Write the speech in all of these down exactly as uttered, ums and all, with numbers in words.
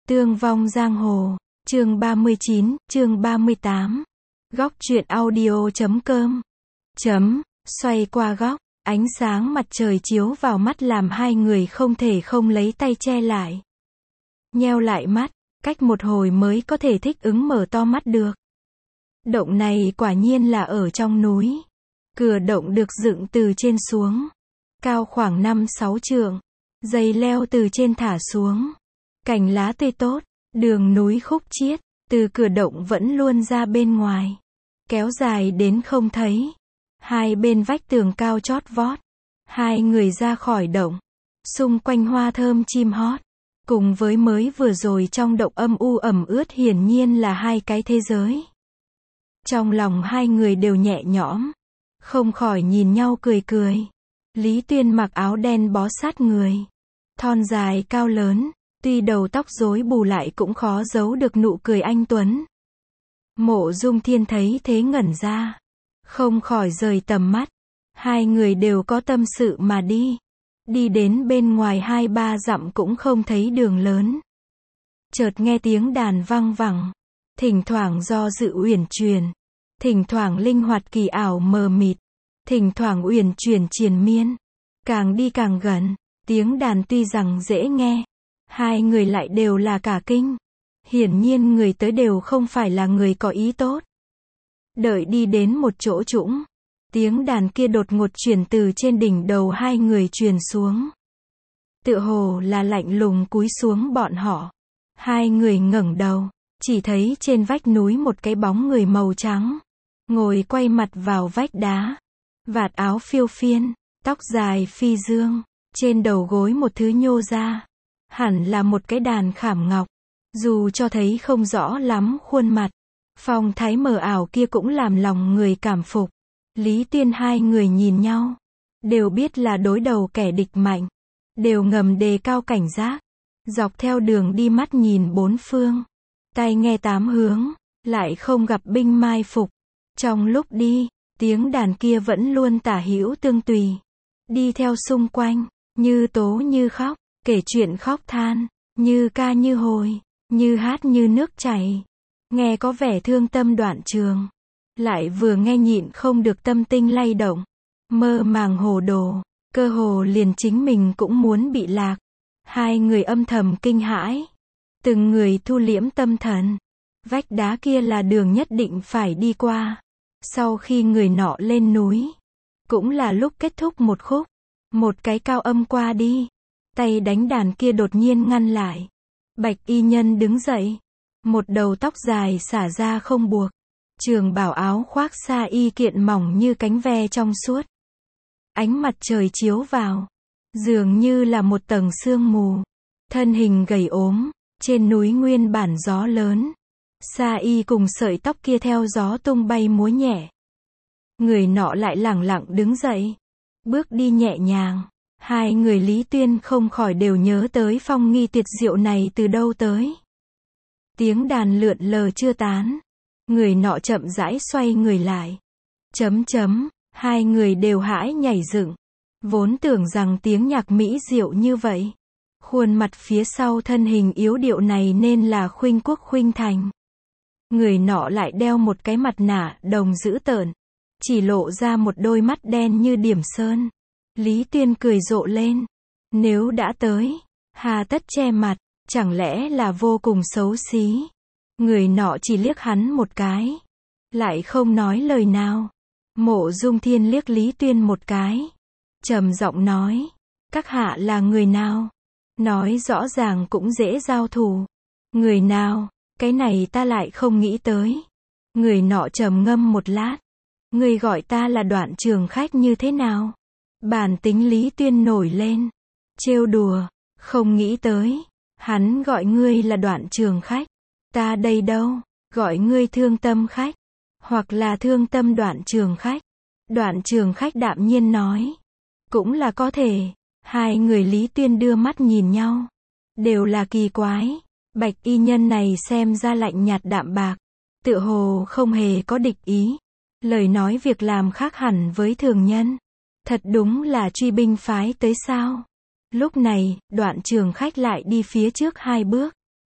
Tương vong giang hồ, chương ba mươi chín, chương ba mươi tám. Góc truyện audio chấm com. Chấm, xoay qua góc, ánh sáng mặt trời chiếu vào mắt làm hai người không thể không lấy tay che lại. Nheo lại mắt, cách một hồi mới có thể thích ứng mở to mắt được. Động này quả nhiên là ở trong núi. Cửa động được dựng từ trên xuống. Cao khoảng năm sáu trượng. Dây leo từ trên thả xuống. Cành lá tươi tốt, đường núi khúc chiết, từ cửa động vẫn luôn ra bên ngoài. Kéo dài đến không thấy. Hai bên vách tường cao chót vót. Hai người ra khỏi động. Xung quanh hoa thơm chim hót. Cùng với mới vừa rồi trong động âm u ẩm ướt hiển nhiên là hai cái thế giới. Trong lòng hai người đều nhẹ nhõm. Không khỏi nhìn nhau cười cười. Lý Tuyên mặc áo đen bó sát người. Thon dài cao lớn. Tuy đầu tóc rối bù lại cũng khó giấu được nụ cười anh tuấn. Mộ Dung Thiên thấy thế ngẩn ra. Không khỏi rời tầm mắt. Hai người đều có tâm sự mà đi. Đi đến bên ngoài hai ba dặm cũng không thấy đường lớn. Chợt nghe tiếng đàn vang vẳng. Thỉnh thoảng do dự uyển chuyển. Thỉnh thoảng linh hoạt kỳ ảo mờ mịt. Thỉnh thoảng uyển chuyển triền miên. Càng đi càng gần. Tiếng đàn tuy rằng dễ nghe. Hai người lại đều là cả kinh. Hiển nhiên người tới đều không phải là người có ý tốt. Đợi đi đến một chỗ trũng. Tiếng đàn kia đột ngột truyền từ trên đỉnh đầu hai người truyền xuống. Tựa hồ là lạnh lùng cúi xuống bọn họ. Hai người ngẩng đầu. Chỉ thấy trên vách núi một cái bóng người màu trắng. Ngồi quay mặt vào vách đá. Vạt áo phiêu phiên. Tóc dài phi dương. Trên đầu gối một thứ nhô ra. Hẳn là một cái đàn khảm ngọc. Dù cho thấy không rõ lắm khuôn mặt. Phong thái mờ ảo kia cũng làm lòng người cảm phục. Lý Tuyên hai người nhìn nhau. Đều biết là đối đầu kẻ địch mạnh. Đều ngầm đề cao cảnh giác. Dọc theo đường đi mắt nhìn bốn phương. Tai nghe tám hướng. Lại không gặp binh mai phục. Trong lúc đi, tiếng đàn kia vẫn luôn tả hữu tương tùy. Đi theo xung quanh, như tố như khóc. Kể chuyện khóc than, như ca như hồi, như hát như nước chảy. Nghe có vẻ thương tâm đoạn trường. Lại vừa nghe nhịn không được tâm tinh lay động. Mơ màng hồ đồ, cơ hồ liền chính mình cũng muốn bị lạc. Hai người âm thầm kinh hãi. Từng người thu liễm tâm thần. Vách đá kia là đường nhất định phải đi qua. Sau khi người nọ lên núi, cũng là lúc kết thúc một khúc. Một cái cao âm qua đi. Tay đánh đàn kia đột nhiên ngăn lại. Bạch y nhân đứng dậy. Một đầu tóc dài xả ra không buộc. Trường bào áo khoác sa y kiện mỏng như cánh ve trong suốt. Ánh mặt trời chiếu vào. Dường như là một tầng sương mù. Thân hình gầy ốm. Trên núi nguyên bản gió lớn. Sa y cùng sợi tóc kia theo gió tung bay múa nhẹ. Người nọ lại lẳng lặng đứng dậy. Bước đi nhẹ nhàng. Hai người Lý Tuyên không khỏi đều nhớ tới phong nghi tuyệt diệu này từ đâu tới. Tiếng đàn lượn lờ chưa tán. Người nọ chậm rãi xoay người lại. Chấm chấm, hai người đều hãi nhảy dựng. Vốn tưởng rằng tiếng nhạc mỹ diệu như vậy. Khuôn mặt phía sau thân hình yếu điệu này nên là Khuynh Quốc Khuynh Thành. Người nọ lại đeo một cái mặt nạ đồng dữ tợn. Chỉ lộ ra một đôi mắt đen như điểm sơn. Lý Tuyên cười rộ lên. Nếu đã tới, hà tất che mặt, chẳng lẽ là vô cùng xấu xí. Người nọ chỉ liếc hắn một cái. Lại không nói lời nào. Mộ Dung Thiên liếc Lý Tuyên một cái. Trầm giọng nói. Các hạ là người nào? Nói rõ ràng cũng dễ giao thủ. Người nào? Cái này ta lại không nghĩ tới. Người nọ trầm ngâm một lát. Người gọi ta là Đoạn Trường Khách như thế nào? Bản tính Lý Tuyên nổi lên. Trêu đùa. Không nghĩ tới. Hắn gọi ngươi là Đoạn Trường Khách. Ta đây đâu. Gọi ngươi Thương Tâm Khách. Hoặc là Thương Tâm Đoạn Trường Khách. Đoạn Trường Khách đạm nhiên nói. Cũng là có thể. Hai người Lý Tuyên đưa mắt nhìn nhau. Đều là kỳ quái. Bạch y nhân này xem ra lạnh nhạt đạm bạc. Tựa hồ không hề có địch ý. Lời nói việc làm khác hẳn với thường nhân. Thật đúng là truy binh phái tới sao. Lúc này, Đoạn Trường Khách lại đi phía trước hai bước.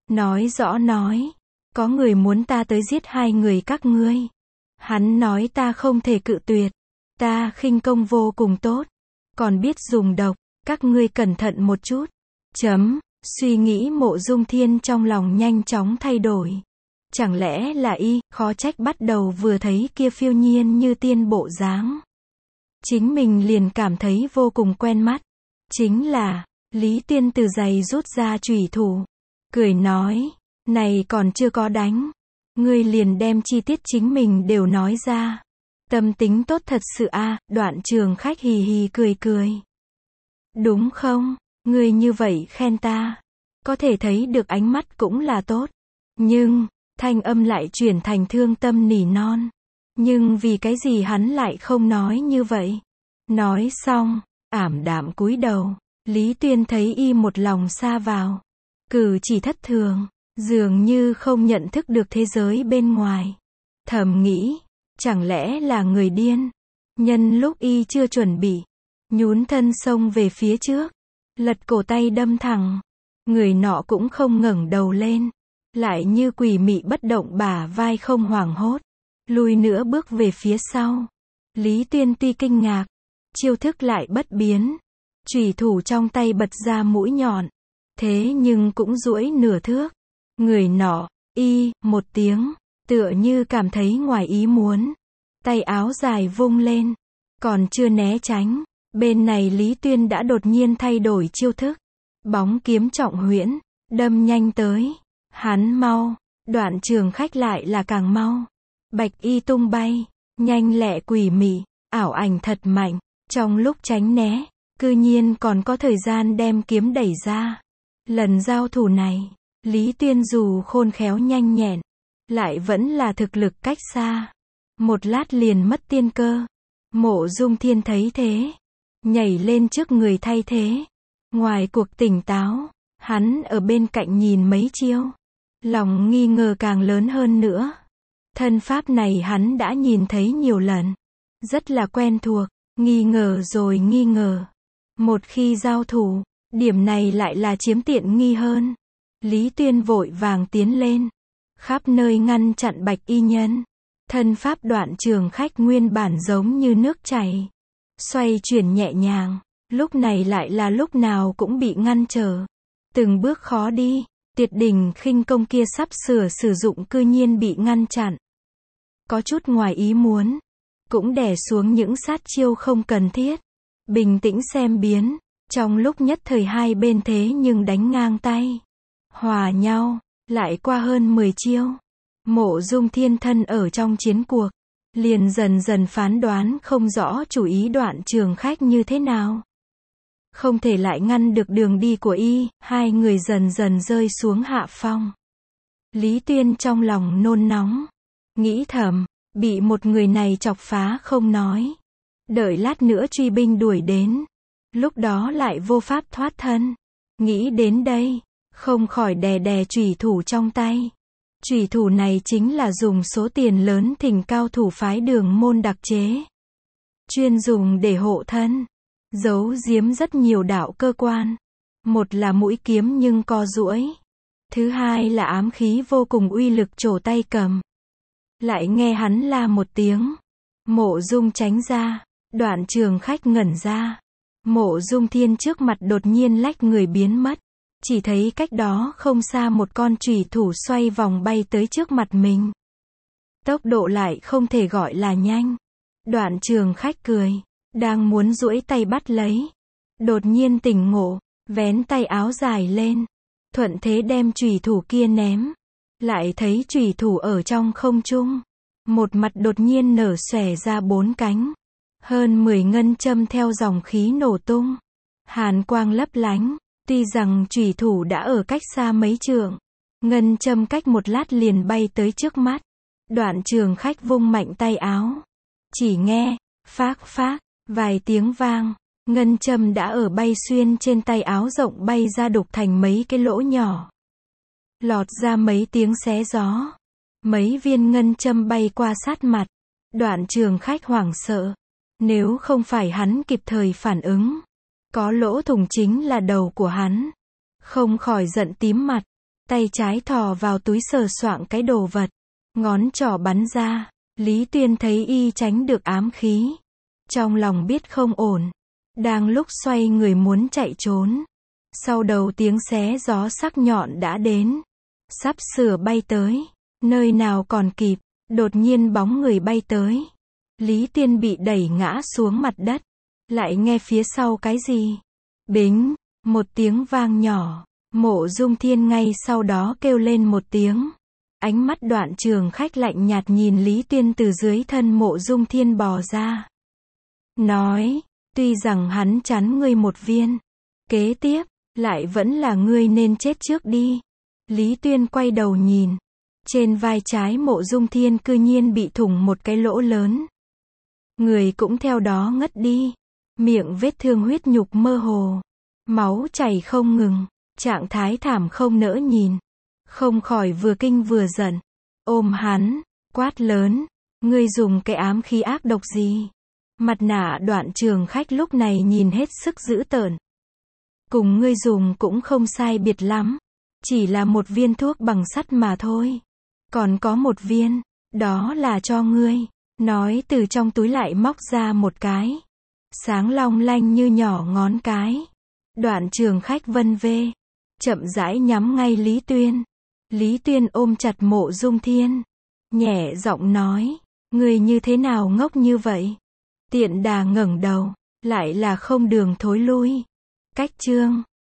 Nói rõ nói. Có người muốn ta tới giết hai người các ngươi. Hắn nói ta không thể cự tuyệt. Ta khinh công vô cùng tốt. Còn biết dùng độc. Các ngươi cẩn thận một chút. Chấm. Suy nghĩ Mộ Dung Thiên trong lòng nhanh chóng thay đổi. Chẳng lẽ là y, khó trách bắt đầu vừa thấy kia phiêu nhiên như tiên bộ dáng. Chính mình liền cảm thấy vô cùng quen mắt. Chính là, Lý Tuyên từ giày rút ra chủy thủ. Cười nói, này còn chưa có đánh. Ngươi liền đem chi tiết chính mình đều nói ra. Tâm tính tốt thật sự a. Đoạn Trường Khách hì hì cười cười. Đúng không? Ngươi như vậy khen ta. Có thể thấy được ánh mắt cũng là tốt. Nhưng, thanh âm lại chuyển thành thương tâm nỉ non. Nhưng vì cái gì hắn lại không nói như vậy? Nói xong, ảm đạm cúi đầu. Lý Tuyên thấy y một lòng sa vào. Cử chỉ thất thường. Dường như không nhận thức được thế giới bên ngoài. Thầm nghĩ, chẳng lẽ là người điên? Nhân lúc y chưa chuẩn bị, nhún thân xông về phía trước, lật cổ tay đâm thẳng. Người nọ cũng không ngẩng đầu lên, lại như quỷ mị bất động bả vai không hoảng hốt, lùi nửa bước về phía sau. Lý Tuyên tuy kinh ngạc, chiêu thức lại bất biến, chủy thủ trong tay bật ra mũi nhọn, thế nhưng cũng duỗi nửa thước. Người nọ, y, một tiếng, tựa như cảm thấy ngoài ý muốn. Tay áo dài vung lên, còn chưa né tránh. Bên này Lý Tuyên đã đột nhiên thay đổi chiêu thức. Bóng kiếm trọng huyễn, đâm nhanh tới. Hắn mau, Đoạn Trường Khách lại là càng mau. Bạch y tung bay, nhanh lẹ quỷ mị, ảo ảnh thật mạnh. Trong lúc tránh né, cư nhiên còn có thời gian đem kiếm đẩy ra. Lần giao thủ này, Lý Tuyên dù khôn khéo nhanh nhẹn, lại vẫn là thực lực cách xa. Một lát liền mất tiên cơ. Mộ Dung Thiên thấy thế, nhảy lên trước người thay thế. Ngoài cuộc tỉnh táo, hắn ở bên cạnh nhìn mấy chiêu. Lòng nghi ngờ càng lớn hơn nữa. Thân pháp này hắn đã nhìn thấy nhiều lần. Rất là quen thuộc, nghi ngờ rồi nghi ngờ. Một khi giao thủ, điểm này lại là chiếm tiện nghi hơn. Lý Tuyên vội vàng tiến lên, khắp nơi ngăn chặn bạch y nhân. Thân pháp Đoạn Trường Khách nguyên bản giống như nước chảy, xoay chuyển nhẹ nhàng, lúc này lại là lúc nào cũng bị ngăn trở. Từng bước khó đi, tuyệt đỉnh khinh công kia sắp sửa sử dụng cư nhiên bị ngăn chặn. Có chút ngoài ý muốn, cũng đè xuống những sát chiêu không cần thiết. Bình tĩnh xem biến, trong lúc nhất thời hai bên thế nhưng đánh ngang tay. Hòa nhau, lại qua hơn mười chiêu. Mộ Dung Thiên thân ở trong chiến cuộc, liền dần dần phán đoán không rõ chủ ý Đoạn Trường Khách như thế nào. Không thể lại ngăn được đường đi của y, hai người dần dần rơi xuống hạ phong. Lý Tuyên trong lòng nôn nóng, nghĩ thầm, bị một người này chọc phá không nói. Đợi lát nữa truy binh đuổi đến, lúc đó lại vô pháp thoát thân. Nghĩ đến đây, không khỏi đè đè chủy thủ trong tay. Chủy thủ này chính là dùng số tiền lớn thỉnh cao thủ phái Đường môn đặc chế. Chuyên dùng để hộ thân, giấu giếm rất nhiều đạo cơ quan. Một là mũi kiếm nhưng co duỗi. Thứ hai là ám khí vô cùng uy lực trổ tay cầm. Lại nghe hắn la một tiếng. Mộ Dung tránh ra, Đoạn Trường Khách ngẩn ra. Mộ Dung Thiên trước mặt đột nhiên lách người biến mất. Chỉ thấy cách đó không xa một con chủy thủ xoay vòng bay tới trước mặt mình. Tốc độ lại không thể gọi là nhanh. Đoạn Trường Khách cười, đang muốn duỗi tay bắt lấy. Đột nhiên tỉnh ngộ, vén tay áo dài lên. Thuận thế đem chủy thủ kia ném. Lại thấy chủy thủ ở trong không trung. Một mặt đột nhiên nở xòe ra bốn cánh. Hơn mười ngân châm theo dòng khí nổ tung. Hàn quang lấp lánh. Tuy rằng chủy thủ đã ở cách xa mấy trượng, ngân châm cách một lát liền bay tới trước mắt. Đoạn Trường Khách vung mạnh tay áo. Chỉ nghe, phác phác, vài tiếng vang, ngân châm đã ở bay xuyên trên tay áo rộng bay ra đục thành mấy cái lỗ nhỏ. Lọt ra mấy tiếng xé gió. Mấy viên ngân châm bay qua sát mặt. Đoạn Trường Khách hoảng sợ. Nếu không phải hắn kịp thời phản ứng, có lỗ thủng chính là đầu của hắn. Không khỏi giận tím mặt. tay trái thò vào túi sờ soạng cái đồ vật, ngón trỏ bắn ra, Lý Tuyên thấy y tránh được ám khí. Trong lòng biết không ổn, đang lúc xoay người muốn chạy trốn. Sau đầu tiếng xé gió sắc nhọn đã đến, sắp sửa bay tới, nơi nào còn kịp, đột nhiên bóng người bay tới. Lý Tuyên bị đẩy ngã xuống mặt đất, lại nghe phía sau cái gì? Bính, một tiếng vang nhỏ, Mộ Dung Thiên ngay sau đó kêu lên một tiếng. Ánh mắt Đoạn Trường Khách lạnh nhạt nhìn Lý Tuyên từ dưới thân Mộ Dung Thiên bò ra. Nói, tuy rằng hắn chắn ngươi một viên, kế tiếp, lại vẫn là ngươi nên chết trước đi. Lý Tuyên quay đầu nhìn, trên vai trái Mộ Dung Thiên cư nhiên bị thủng một cái lỗ lớn. Người cũng theo đó ngất đi, miệng vết thương huyết nhục mơ hồ, máu chảy không ngừng, trạng thái thảm không nỡ nhìn. Không khỏi vừa kinh vừa giận, ôm hắn, quát lớn, ngươi dùng cái ám khí ác độc gì? Mặt nạ Đoạn Trường Khách lúc này nhìn hết sức dữ tợn. Cùng ngươi dùng cũng không sai biệt lắm, chỉ là một viên thuốc bằng sắt mà thôi. Còn có một viên, đó là cho ngươi. Nói từ trong túi lại móc ra một cái, sáng long lanh như nhỏ ngón cái. Đoạn Trường Khách vân vê, chậm rãi nhắm ngay Lý Tuyên. Lý Tuyên ôm chặt Mộ Dung Thiên, nhẹ giọng nói, ngươi như thế nào ngốc như vậy? Tiện đà ngẩng đầu, lại là không đường thối lui. Cách chương